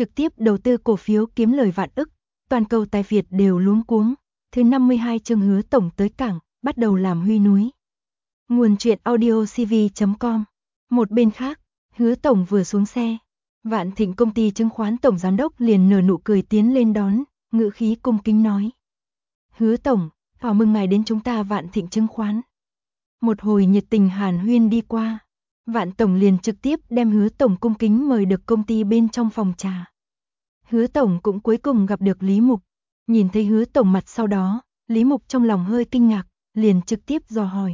trực tiếp đầu tư cổ phiếu kiếm lời vạn ức, toàn cầu tài Việt đều luống cuống. Thứ 52 chương Hứa Tổng tới cảng, bắt đầu làm huy núi. Nguồn truyện audio cv.com. Một bên khác, Hứa Tổng vừa xuống xe, Vạn Thịnh công ty chứng khoán tổng giám đốc liền nở nụ cười tiến lên đón, ngữ khí cung kính nói. Hứa Tổng, chào mừng ngài đến chúng ta Vạn Thịnh chứng khoán. Một hồi nhiệt tình hàn huyên đi qua, Vạn Tổng liền trực tiếp đem Hứa Tổng cung kính mời được công ty bên trong phòng trà. Hứa Tổng cũng cuối cùng gặp được Lý Mục, nhìn thấy Hứa Tổng mặt sau đó, Lý Mục trong lòng hơi kinh ngạc, liền trực tiếp dò hỏi.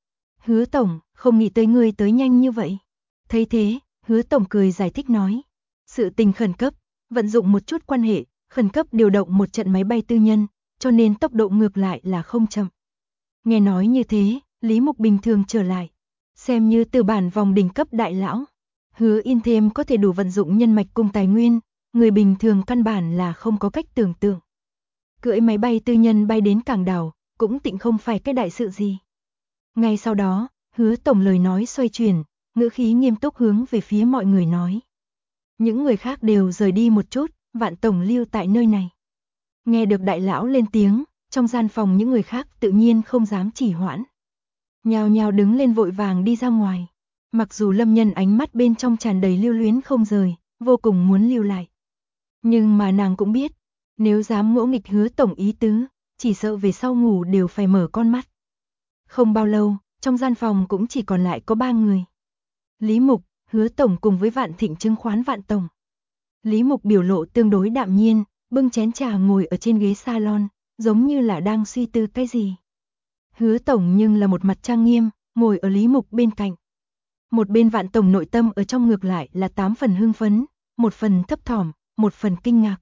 Hứa Tổng, không nghĩ tới ngươi tới nhanh như vậy. Thấy thế, Hứa Tổng cười giải thích nói. Sự tình khẩn cấp, vận dụng một chút quan hệ, khẩn cấp điều động một trận máy bay tư nhân, cho nên tốc độ ngược lại là không chậm. Nghe nói như thế, Lý Mục bình thường trở lại, xem như từ bản vòng đỉnh cấp đại lão. Hứa in thêm có thể đủ vận dụng nhân mạch cùng tài nguyên, người bình thường căn bản là không có cách tưởng tượng. Cưỡi máy bay tư nhân bay đến cảng đảo, cũng tịnh không phải cái đại sự gì. Ngay sau đó, Hứa Tổng lời nói xoay chuyển, ngữ khí nghiêm túc hướng về phía mọi người nói. Những người khác đều rời đi một chút, Vạn Tổng lưu tại nơi này. Nghe được đại lão lên tiếng, trong gian phòng những người khác tự nhiên không dám trì hoãn. Nhao nhao đứng lên vội vàng đi ra ngoài. Mặc dù Lâm Nhân ánh mắt bên trong tràn đầy lưu luyến không rời, vô cùng muốn lưu lại. Nhưng mà nàng cũng biết, nếu dám ngỗ nghịch Hứa Tổng ý tứ, chỉ sợ về sau ngủ đều phải mở con mắt. Không bao lâu, trong gian phòng cũng chỉ còn lại có 3 người. Lý Mục, Hứa Tổng cùng với Vạn Thịnh chứng khoán Vạn Tổng. Lý Mục biểu lộ tương đối đạm nhiên, bưng chén trà ngồi ở trên ghế salon, giống như là đang suy tư cái gì. Hứa Tổng nhưng là một mặt trang nghiêm, ngồi ở Lý Mục bên cạnh. Một bên Vạn Tổng nội tâm ở trong ngược lại là 8 phần hưng phấn, 1 phần thấp thỏm, 1 phần kinh ngạc.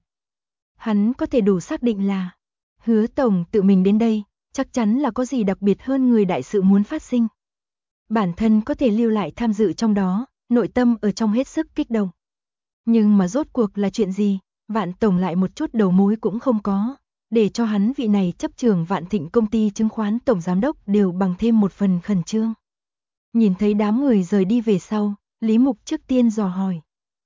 Hắn có thể đủ xác định là Hứa Tổng tự mình đến đây, chắc chắn là có gì đặc biệt hơn người đại sự muốn phát sinh. Bản thân có thể lưu lại tham dự trong đó, nội tâm ở trong hết sức kích động. Nhưng mà rốt cuộc là chuyện gì, Vạn Tổng lại một chút đầu mối cũng không có, để cho hắn vị này chấp trưởng Vạn Thịnh công ty chứng khoán tổng giám đốc đều bằng thêm 1 phần khẩn trương. Nhìn thấy đám người rời đi về sau, Lý Mục trước tiên dò hỏi.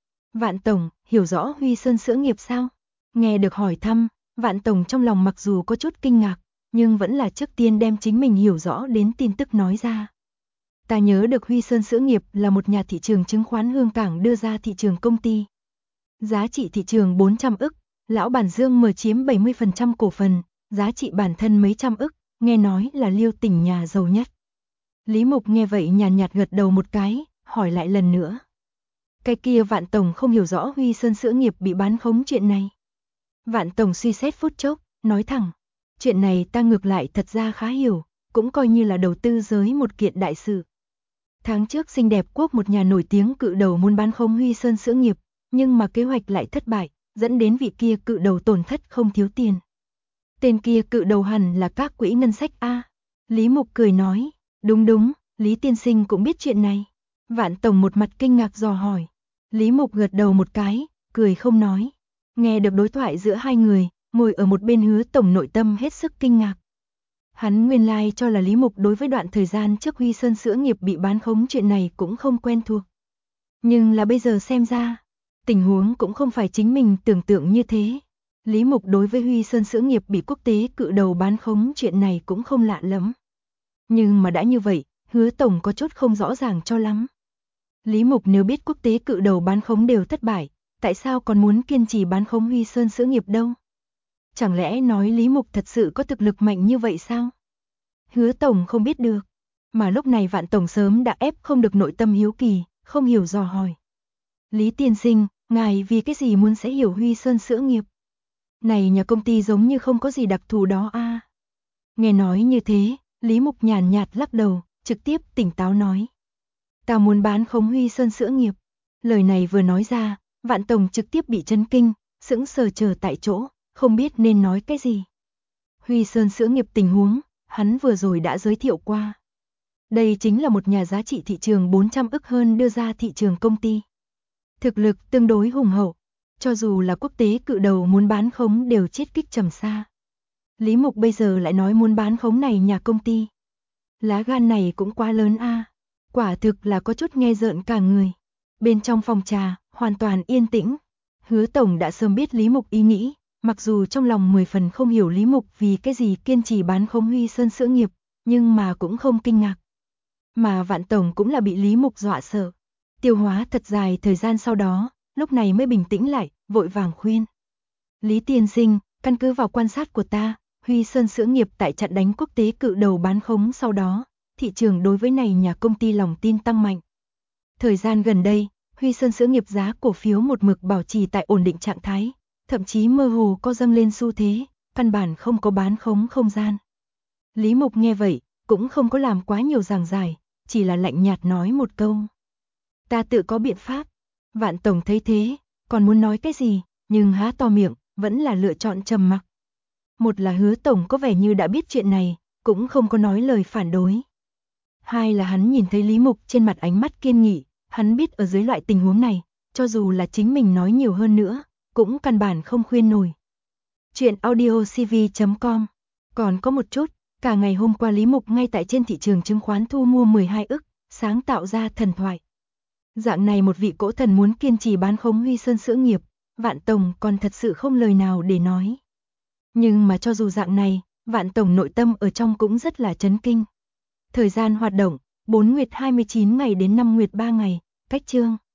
Vạn Tổng, hiểu rõ Huy Sơn Sữa Nghiệp sao? Nghe được hỏi thăm, Vạn Tổng trong lòng mặc dù có chút kinh ngạc, nhưng vẫn là trước tiên đem chính mình hiểu rõ đến tin tức nói ra. Ta nhớ được Huy Sơn Sữa Nghiệp là một nhà thị trường chứng khoán Hương Cảng đưa ra thị trường công ty. Giá trị thị trường 400 ức, lão bản Dương mở chiếm 70% cổ phần, giá trị bản thân mấy trăm ức, nghe nói là Liêu tỉnh nhà giàu nhất. Lý Mục nghe vậy nhàn nhạt gật đầu một cái, hỏi lại lần nữa. Cái kia Vạn Tổng không hiểu rõ Huy Sơn Sữa Nghiệp bị bán khống chuyện này. Vạn Tổng suy xét phút chốc, nói thẳng. Chuyện này ta ngược lại thật ra khá hiểu, cũng coi như là đầu tư giới một kiện đại sự. Tháng trước Xinh Đẹp Quốc một nhà nổi tiếng cự đầu muốn bán khống Huy Sơn Sữa Nghiệp, nhưng mà kế hoạch lại thất bại, dẫn đến vị kia cự đầu tổn thất không thiếu tiền. Tên kia cự đầu hẳn là các quỹ ngân sách A. Lý Mục cười nói, đúng, Lý tiên sinh cũng biết chuyện này. Vạn Tổng một mặt kinh ngạc dò hỏi. Lý Mục gật đầu một cái, cười không nói. Nghe được đối thoại giữa hai người, ngồi ở một bên Hứa Tổng nội tâm hết sức kinh ngạc. Hắn nguyên lai cho là Lý Mục đối với đoạn thời gian trước Huy Sơn Sữa Nghiệp bị bán khống chuyện này cũng không quen thuộc. Nhưng là bây giờ xem ra, tình huống cũng không phải chính mình tưởng tượng như thế. Lý Mục đối với Huy Sơn Sữa Nghiệp bị quốc tế cự đầu bán khống chuyện này cũng không lạ lắm. Nhưng mà đã như vậy, Hứa Tổng có chút không rõ ràng cho lắm. Lý Mục nếu biết quốc tế cự đầu bán khống đều thất bại, tại sao còn muốn kiên trì bán khống Huy Sơn Sữa Nghiệp đâu? Chẳng lẽ nói Lý Mục thật sự có thực lực mạnh như vậy sao? Hứa Tổng không biết được, mà lúc này Vạn Tổng sớm đã ép không được nội tâm hiếu kỳ, không hiểu dò hỏi. Lý tiên sinh, ngài vì cái gì muốn sẽ hiểu Huy Sơn Sữa Nghiệp? Này nhà công ty giống như không có gì đặc thù đó a. Nghe nói như thế, Lý Mục nhàn nhạt lắc đầu, trực tiếp tỉnh táo nói. Ta muốn bán khống Huy Sơn Sữa Nghiệp. Lời này vừa nói ra, Vạn Tổng trực tiếp bị chấn kinh, sững sờ chờ tại chỗ, không biết nên nói cái gì. Huy Sơn Sữa Nghiệp tình huống, hắn vừa rồi đã giới thiệu qua. Đây chính là một nhà giá trị thị trường 400 ức hơn đưa ra thị trường công ty. Thực lực tương đối hùng hậu, cho dù là quốc tế cự đầu muốn bán khống đều chết kích trầm xa. Lý Mục bây giờ lại nói muốn bán khống này nhà công ty. Lá gan này cũng quá lớn a. Quả thực là có chút nghe rợn cả người. Bên trong phòng trà, hoàn toàn yên tĩnh. Hứa Tổng đã sớm biết Lý Mục ý nghĩ, mặc dù trong lòng 10 phần không hiểu Lý Mục vì cái gì kiên trì bán khống Huy Sơn Sữa Nghiệp, nhưng mà cũng không kinh ngạc. Mà Vạn Tổng cũng là bị Lý Mục dọa sợ. Tiêu hóa thật dài thời gian sau đó, lúc này mới bình tĩnh lại, vội vàng khuyên. Lý tiên sinh, căn cứ vào quan sát của ta, Huy Sơn Sữa Nghiệp tại trận đánh quốc tế cự đầu bán khống sau đó, thị trường đối với này nhà công ty lòng tin tăng mạnh. Thời gian gần đây, Huy Sơn Sữa Nghiệp giá cổ phiếu một mực bảo trì tại ổn định trạng thái, thậm chí mơ hồ có dâng lên xu thế, căn bản không có bán khống không gian. Lý Mục nghe vậy, cũng không có làm quá nhiều giảng giải, chỉ là lạnh nhạt nói một câu. Ta tự có biện pháp. Vạn Tổng thấy thế, còn muốn nói cái gì, nhưng há to miệng, vẫn là lựa chọn trầm mặc. Một là Hứa Tổng có vẻ như đã biết chuyện này, cũng không có nói lời phản đối. Hai là hắn nhìn thấy Lý Mục trên mặt ánh mắt kiên nghị, hắn biết ở dưới loại tình huống này, cho dù là chính mình nói nhiều hơn nữa, cũng căn bản không khuyên nổi. Chuyện audiocv.com. Còn có một chút, cả ngày hôm qua Lý Mục ngay tại trên thị trường chứng khoán thu mua 12 ức, sáng tạo ra thần thoại. Dạng này một vị cỗ thần muốn kiên trì bán khống Huy Sơn Sữa Nghiệp, Vạn Tổng còn thật sự không lời nào để nói. Nhưng mà cho dù dạng này, Vạn Tổng nội tâm ở trong cũng rất là chấn kinh. Thời gian hoạt động, 4 nguyệt 29 ngày đến 5 nguyệt 3 ngày, cách chương.